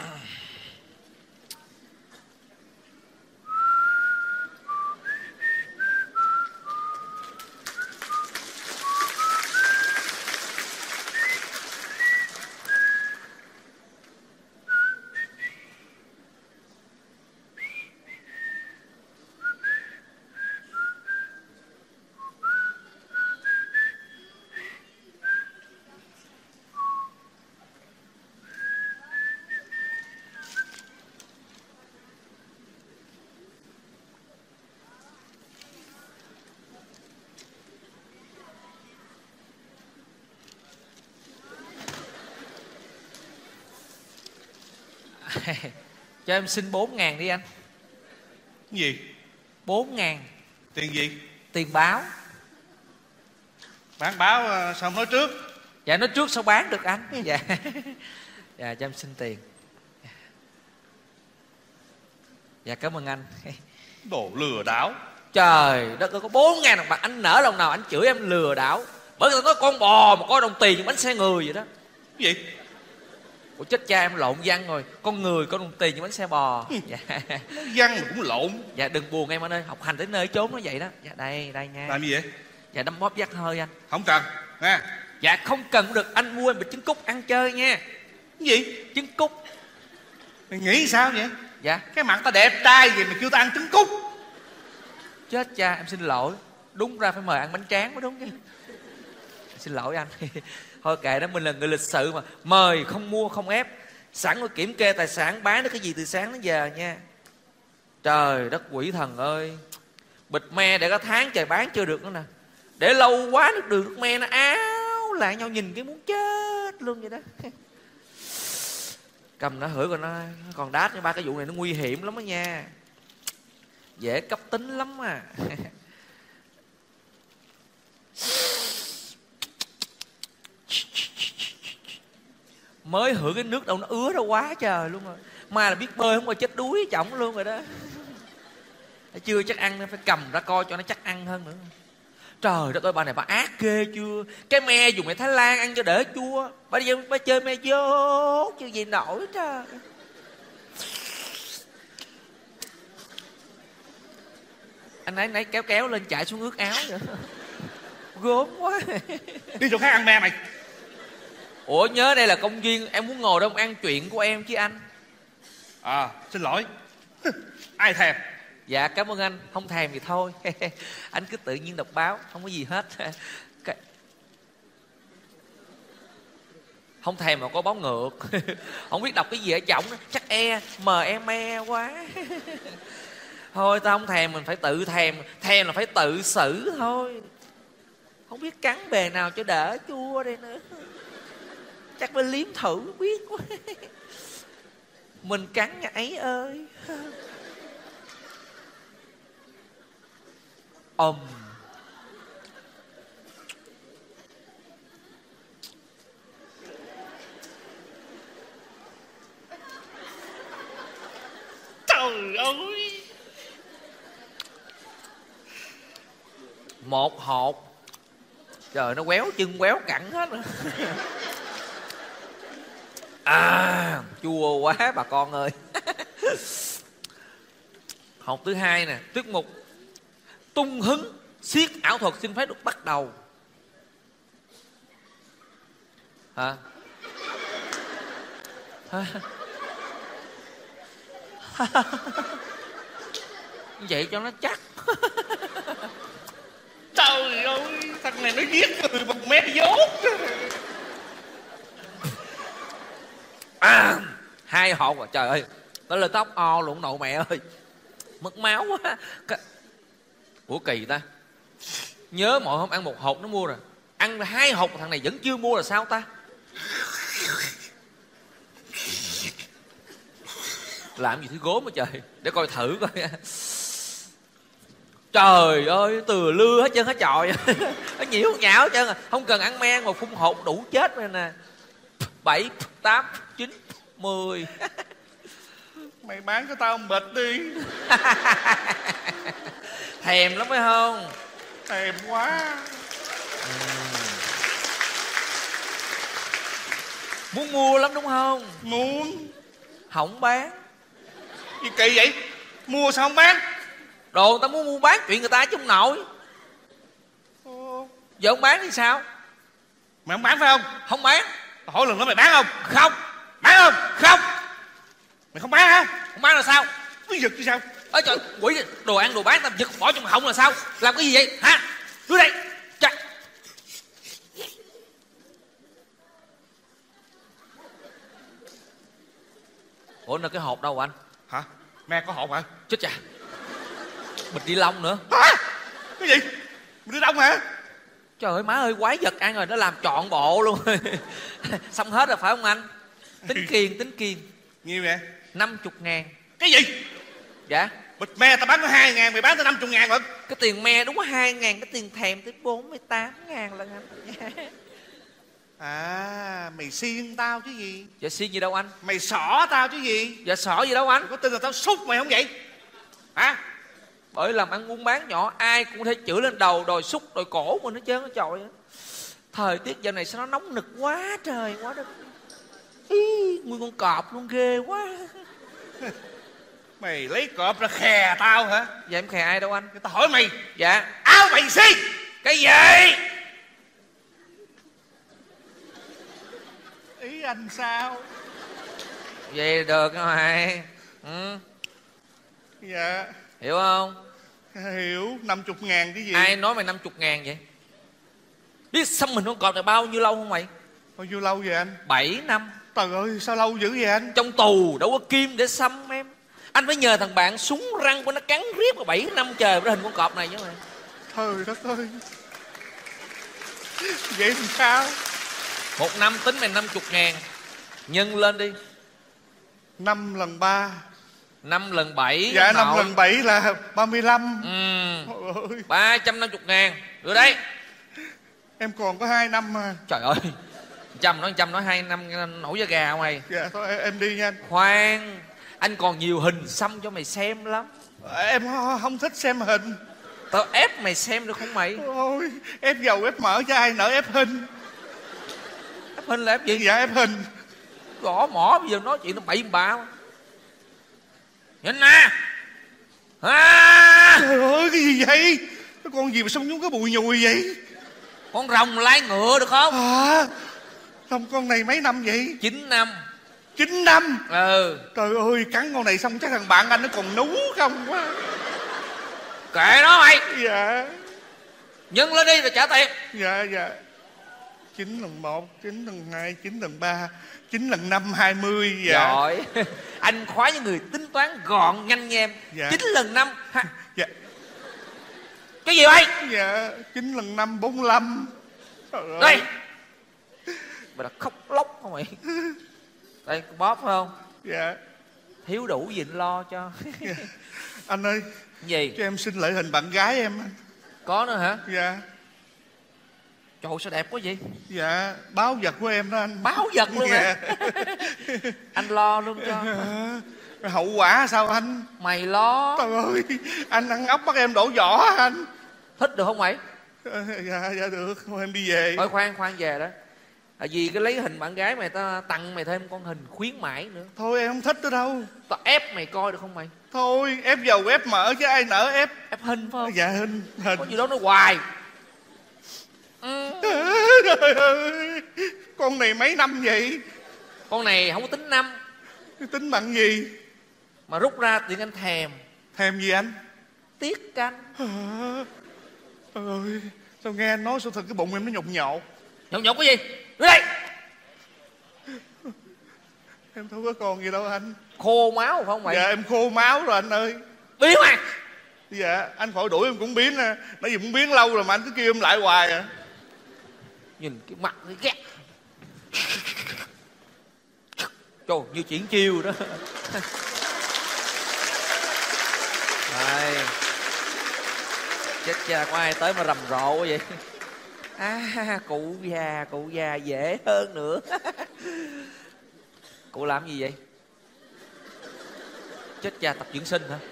Cho em xin 4.000 đi anh. Cái gì? 4.000. Tiền gì? Tiền báo. Bán báo sao không nói trước? Dạ nói trước sao bán được anh. Dạ. Dạ cho em xin tiền. Dạ cảm ơn anh. Đồ lừa đảo. Trời đất ơi, có 4.000 đồng bạc anh nỡ lòng nào anh chửi em lừa đảo. Bởi người ta nói con bò mà có đồng tiền như bánh xe người vậy đó. Cái gì? Ủa chết cha em lộn văn rồi. Con người có đồng tiền như bánh xe bò. Dạ. Nói văn mà cũng lộn. Dạ đừng buồn em anh ơi. Học hành tới nơi trốn nó vậy đó. Dạ đây nha. Làm gì vậy? Dạ đâm bóp dắt hơi anh. Không cần nha. Dạ không cần được. Anh mua em bịch trứng cút ăn chơi nha. Cái gì? Trứng cút. Mày nghĩ sao vậy? Dạ. Cái mặt ta đẹp trai gì mà kêu ta ăn trứng cút? Chết cha em xin lỗi. Đúng ra phải mời ăn bánh tráng mới đúng chứ. Xin lỗi anh. Thôi kệ đó, mình là người lịch sự mà. Mời không mua không ép. Sẵn rồi kiểm kê tài sản bán được cái gì từ sáng đến giờ nha. Trời đất quỷ thần ơi. Bịch me để có tháng trời bán chưa được nữa nè. Để lâu quá nước đường nước me nó áo lại nhau nhìn cái muốn chết luôn vậy đó. Cầm nó hửi còn nó còn đát nha ba. Cái vụ này nó nguy hiểm lắm đó nha. Dễ cấp tính lắm à. Mới hửi cái nước đâu nó ứa ra quá trời luôn rồi. Mai là biết bơi không mà chết đuối chổng luôn rồi đó. Chưa chắc ăn nên phải cầm ra coi cho nó chắc ăn hơn nữa. Trời đất ơi, bà này bà ác ghê chưa. Cái me dùng mẹ Thái Lan ăn cho đỡ chua. Bà chơi me dốt chứ gì nổi trời. Anh nãy kéo lên chạy xuống ướt áo vậy. Gớm quá. Đi chỗ khác ăn me mày. Ủa nhớ đây là công viên, em muốn ngồi đó ăn chuyện của em chứ anh. À xin lỗi. Ai thèm. Dạ cảm ơn anh. Không thèm thì thôi. Anh cứ tự nhiên đọc báo. Không có gì hết. Không thèm mà có báo ngược. Không biết đọc cái gì ở trọng. Chắc me quá. Thôi tao không thèm, mình phải tự thèm. Thèm là phải tự xử thôi. Không biết cắn bề nào cho đỡ chua đây nữa. Chắc phải liếm thử biết quá. Mình cắn nhà ấy ơi. Trời ơi. Một hột. Trời nó quéo chân quéo cẳng hết rồi. À chua quá bà con ơi. Hột thứ hai nè. Tiết mục tung hứng siết ảo thuật xin phép được bắt đầu. Hả? Vậy cho nó chắc. Trời ơi, thằng này nó giết người bằng mét dốt. À, 2 hột à, trời ơi. Nó lên tóc o lộn nậu mẹ ơi. Mất máu quá. Ủa kỳ ta. Nhớ mọi hôm ăn 1 hột nó mua rồi. Ăn 2 hột thằng này vẫn chưa mua là sao ta? Làm gì thứ gốm mà trời. Để coi thử coi. Trời ơi, từ lưa hết trơn hết trọi. Nó nhiễu nhão hết trơn à. Không cần ăn men mà phun hột đủ chết rồi nè. 7, 8, 9, 10. Mày bán cho tao một bịch đi. Thèm lắm phải không? Thèm quá. Muốn mua lắm đúng không? Muốn. Không bán. Gì kỳ vậy? Mua sao không bán? Đồ người ta muốn mua bán chuyện người ta chứ không nổi. Giờ không bán thì sao? Mày không bán phải không? Không bán. Tao hỏi lần đó mày bán không? Không. Bán không? Không. Mày không bán hả? Không bán là sao? Cái giật chứ sao? Ôi trời, quỷ, đồ ăn đồ bán tao giật bỏ trong họng là sao? Làm cái gì vậy hả? Đưa đây. Trời. Ủa nó cái hộp đâu anh? Hả? Me có hộp hả? Chết chà. Bịch ni lông nữa. Hả? Cái gì? Mày đi đông hả? Trời ơi má ơi, quái vật ăn rồi nó làm trọn bộ luôn. Xong hết rồi phải không anh? Tính kiền. Nhiêu vậy? 50.000. Cái gì? Dạ. Bịch me tao bán có 2.000, mày bán tao 50.000 rồi. Cái tiền me đúng có 2.000, cái tiền thèm tới 48.000 lần anh. À, mày xiên tao chứ gì? Dạ xiên gì đâu anh? Mày xỏ tao chứ gì? Dạ xỏ gì đâu anh? Có tin là tao xúc mày không vậy? Hả? Bởi làm ăn buôn bán nhỏ ai cũng có thể chửi lên đầu đòi xúc đòi cổ mình hết trơn á trời ơi. Thời tiết giờ này sao nó nóng nực quá trời quá đất. Ý, nguyên con cọp luôn ghê quá. Mày lấy cọp ra khè tao hả? Dạ em khè ai đâu anh? Tao hỏi mày. Dạ. Áo mày xiên. Cái gì? Ý anh sao? Vậy được rồi. Ừ. Dạ. Hiểu không? Hiểu. 50.000 cái gì? Ai nói mày 50.000 vậy? Biết xăm mình con cọp này bao nhiêu lâu không mày? Bao nhiêu lâu vậy anh? 7 năm. Trời ơi sao lâu dữ vậy anh? Trong tù đâu có kim để xăm em. Anh phải nhờ thằng bạn súng răng của nó cắn riết 7 năm trời với hình con cọp này chứ mày. Trời đất ơi. Vậy làm sao? 1 năm tính mày 50.000. Nhân lên đi. 5 lần 3. 5 lần 7. Dạ 5 lần 7 là 35. Ừ. Ôi, 350.000. Đưa đây. em còn có 2 năm mà. Trời ơi. Trăm nói 2 năm nổi da gà mày. Dạ thôi em đi nha anh. Khoan. Anh còn nhiều hình xăm cho mày xem lắm. Em không thích xem hình. Tao ép mày xem được không mày? Ôi, ép dầu ép mỡ cho ai nỡ ép hình. Ép hình là ép gì? Dạ ép hình. Gõ mỏ bây giờ nói chuyện nó bậy bạ. Nhìn nè. Trời ơi cái gì vậy? Cái con gì mà xông nhúng cái bụi nhùi vậy? Con rồng lái ngựa được không? Xong con này mấy năm vậy? 9 năm. 9 năm. Ừ. Trời ơi cắn con này xong chắc thằng bạn anh nó còn nú không quá. Kệ nó mày. Dạ. Nhân lên đi rồi trả tiền. Dạ 9 lần 1, 9 lần 2, 9 lần 3, 9 lần 5, 20. Dạ. Giỏi. Anh khoái những người tính toán gọn nhanh nha em. Dạ. 9 lần 5 Dạ. Cái gì vậy? Dạ 9 lần 5, 45. Trời ơi. Đây. Mày là khóc lóc không mày? Đây bóp phải không? Dạ. Thiếu đủ gì anh lo cho. Dạ. Anh ơi. Gì? Cho em xin lại hình bạn gái em. Có nữa hả? Dạ. Trời sao đẹp quá vậy? Dạ báo vật của em đó anh. Báo vật luôn dạ. hả? Anh lo luôn cho. Hậu quả sao anh? Mày lo. Trời ơi anh ăn ốc bắt em đổ vỏ anh. Thích được không mày? Dạ được. Thôi em đi về. Thôi khoan về đó. Vì cái lấy hình bạn gái mày ta tặng mày thêm con hình khuyến mãi nữa. Thôi em không thích nữa đâu. Tao ép mày coi được không mày? Thôi ép dầu ép mỡ chứ ai nỡ ép. Ép hình phải không? Dạ hình. Có gì đó nó hoài. Trời ơi. Con này mấy năm vậy? Con này không có tính năm. Tính bằng gì? Mà rút ra tiền anh thèm. Thèm gì anh? Tiết canh. Trời ơi. Sao nghe anh nói sao thật cái bụng em nó nhột nhột. Nhột cái gì? Đưa đây. Em đâu có còn gì đâu anh. Khô máu phải không mày? Dạ em khô máu rồi anh ơi. Biến mà. Dạ anh khỏi đuổi em cũng biến nè. Nãy giờ cũng biến lâu rồi mà anh cứ kêu em lại hoài à. Nhìn cái mặt nó ghét. Trời như triển chiêu đó. Đây. Chết cha có ai tới mà rầm rộ quá vậy? Cụ già dễ hơn nữa. Cụ làm gì vậy? Chết cha tập dưỡng sinh hả?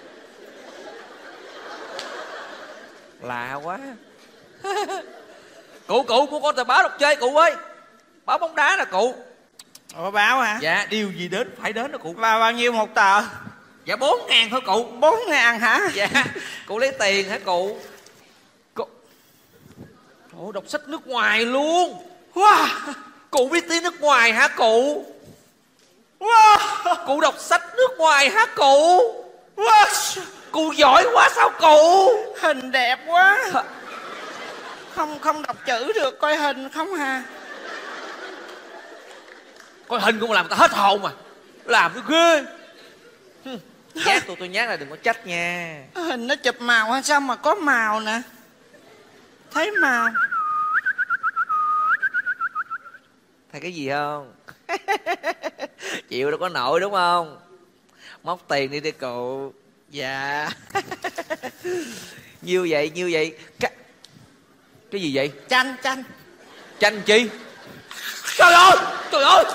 Lạ quá. Cụ có tờ báo đọc chơi cụ ơi. Báo bóng đá nè cụ. Ủa báo hả? Dạ điều gì đến phải đến đó cụ. Và bao nhiêu một tờ? Dạ 4.000 thôi cụ. 4.000 hả? Dạ cụ lấy tiền hả cụ? Ủa đọc sách nước ngoài luôn. Wow. Cụ biết tiếng nước ngoài hả cụ? Wow. Cụ đọc sách nước ngoài hả cụ? Wow. Cụ giỏi quá sao cụ? Hình đẹp quá. Không đọc chữ được, coi hình không hà. Coi hình cũng làm ta hết hồn mà. Làm nó ghê. Nhát tôi nhát là đừng có trách nha. Hình nó chụp màu hay sao mà có màu nè. Thấy màu. Thấy cái gì không? Chịu đâu có nổi đúng không? Móc tiền đi cụ. Dạ. Nhiêu vậy? Cái gì vậy? Chanh. Chanh chi? Trời ơi! Trời ơi!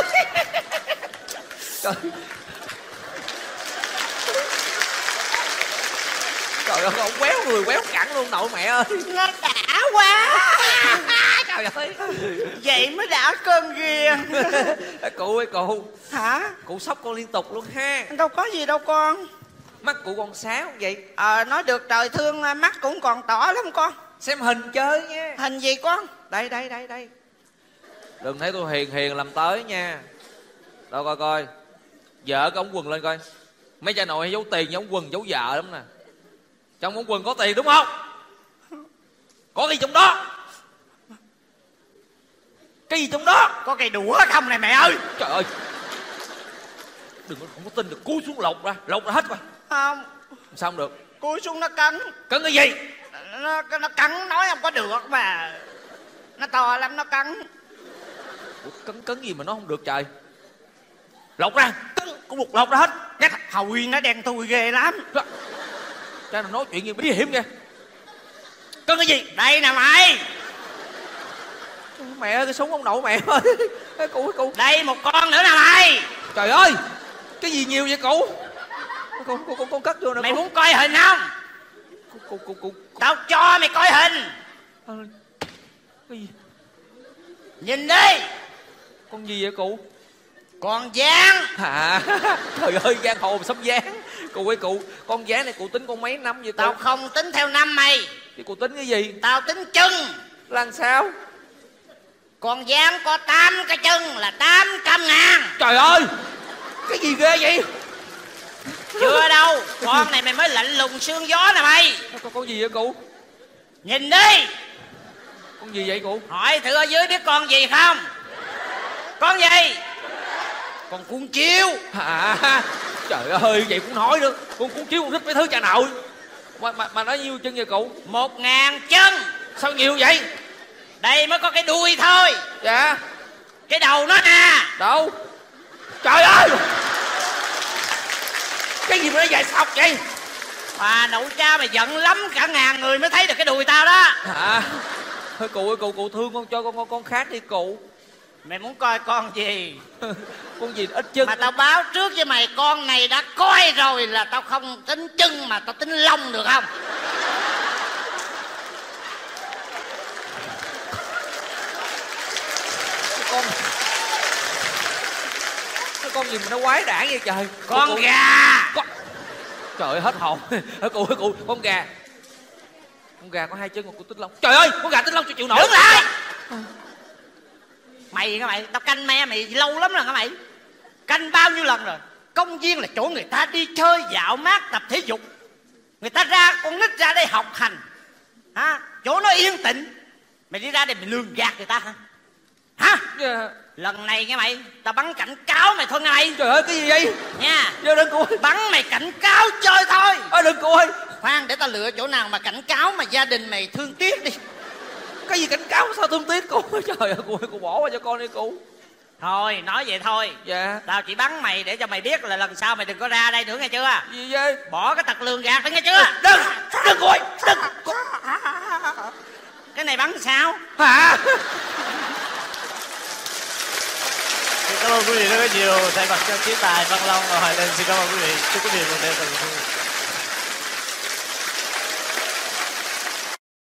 Trời ơi, ông quéo người quéo cẳng luôn nội mẹ ơi. Nó đã quá. Trời ơi. Vậy mới đã cơn ghiền. Cụ ơi cụ. Hả? Cụ sốc con liên tục luôn ha. Đâu có gì đâu con. Mắt cụ còn sáo vậy. Nói được trời thương, mắt cũng còn tỏ lắm con. Xem hình chơi nha. Hình gì con? Đây. Đừng thấy tôi hiền làm tới nha. Đâu coi. Vợ cái ống quần lên coi. Mấy cha nội hay giấu tiền với ống quần giấu vợ lắm nè. Trong ống quần có tiền đúng không? Có gì trong đó? Cái gì trong đó? Có cây đũa không này mẹ ơi. Trời ơi. Đừng có không có tin được. Cúi xuống lột ra hết coi. Không. Sao không được? Cúi xuống nó cắn. Cắn cái gì? Nó cắn nói không có được mà. Nó to lắm nó cắn. Ủa, cắn gì mà nó không được trời? Lột ra. Cũng lột ra hết. Cái Hầu nó đen thui ghê lắm. Cha nào nói chuyện gì bí hiểm kìa. Cắn cái gì? Đây nè mày. Mẹ ơi cái súng ông nội mẹ ơi. Cụ. Đây một con nữa nè mày. Trời ơi. Cái gì nhiều vậy cụ? Con cất vô nè. Mày muốn coi hình không? Cụ. Tao cho mày coi hình. Cái gì? Nhìn đi. Con gì vậy cụ? Con gián. Hả? Trời ơi giang hồ mà sắp gián. Cụ ơi cụ. Con gián này cụ tính con mấy năm vậy cụ? Tao không tính theo năm mày. Thì cụ tính cái gì? Tao tính chân. Làm sao? Con gián có 8 cái chân là 800.000. Trời ơi. Cái gì ghê vậy? Chưa đâu. Con này mày mới lạnh lùng sương gió nè mày. Con gì vậy cụ? Nhìn đi. Con gì vậy cụ? Hỏi thử ở dưới biết con gì không? Con gì? Con cuốn chiếu. Hả? Trời ơi vậy cũng nói nữa. Con cuốn chiếu con thích mấy thứ cha nội. Mà nói nhiêu chân vậy cụ? 1.000 chân. Sao nhiều vậy? Đây mới có cái đuôi thôi. Dạ. Cái đầu nó nè. Đâu? Trời ơi. Cái gì mà nó dài sọc vậy? Bà nội cha mày giận lắm. Cả 1000 người mới thấy được cái đùi tao đó. Hả? Thôi cụ ơi cụ thương con cho con khác đi cụ. Mày muốn coi con gì? Con gì ít chân. Mà tao báo trước với mày, con này đã coi rồi là tao không tính chân mà tao tính lông được không? Con gì mà nó quái đản vậy trời? Con gà. Trời ơi hết hồn. Cụ con gà. Con gà có 2 chân mà cụ tính lông. Trời ơi con gà tính lông cho chịu nổi. Đứng lại. Mày tao canh mày lâu lắm rồi hả mày? Canh bao nhiêu lần rồi? Công viên là chỗ người ta đi chơi dạo mát tập thể dục. Người ta ra, con nít ra đây học hành hả? Chỗ nó yên tĩnh. Mày đi ra đây mày lường gạt người ta hả? Hả? Yeah. Lần này nghe mày, tao bắn cảnh cáo mày thôi nghe mày. Trời ơi cái gì vậy? Nha. Đừng cô ơi. Bắn mày cảnh cáo chơi thôi. Đừng cô ơi. Khoan để tao lựa chỗ nào mà cảnh cáo mà gia đình mày thương tiếc đi. Cái gì cảnh cáo sao thương tiếc cô? Trời ơi cô bỏ qua cho con đi cô. Thôi nói vậy thôi. Dạ. Tao chỉ bắn mày để cho mày biết là lần sau mày đừng có ra đây nữa nghe chưa? Gì vậy? Bỏ cái tật lường gạt đó nghe chưa? Đừng cô ơi. Đừng. Cái này bắn sao? Hả? Cảm ơn quý vị rất là nhiều. Thay mặt cho chiến tài Văn Long và Hoài Linh xin cảm ơn quý vị. Chúc quý vị một đêm thật vui.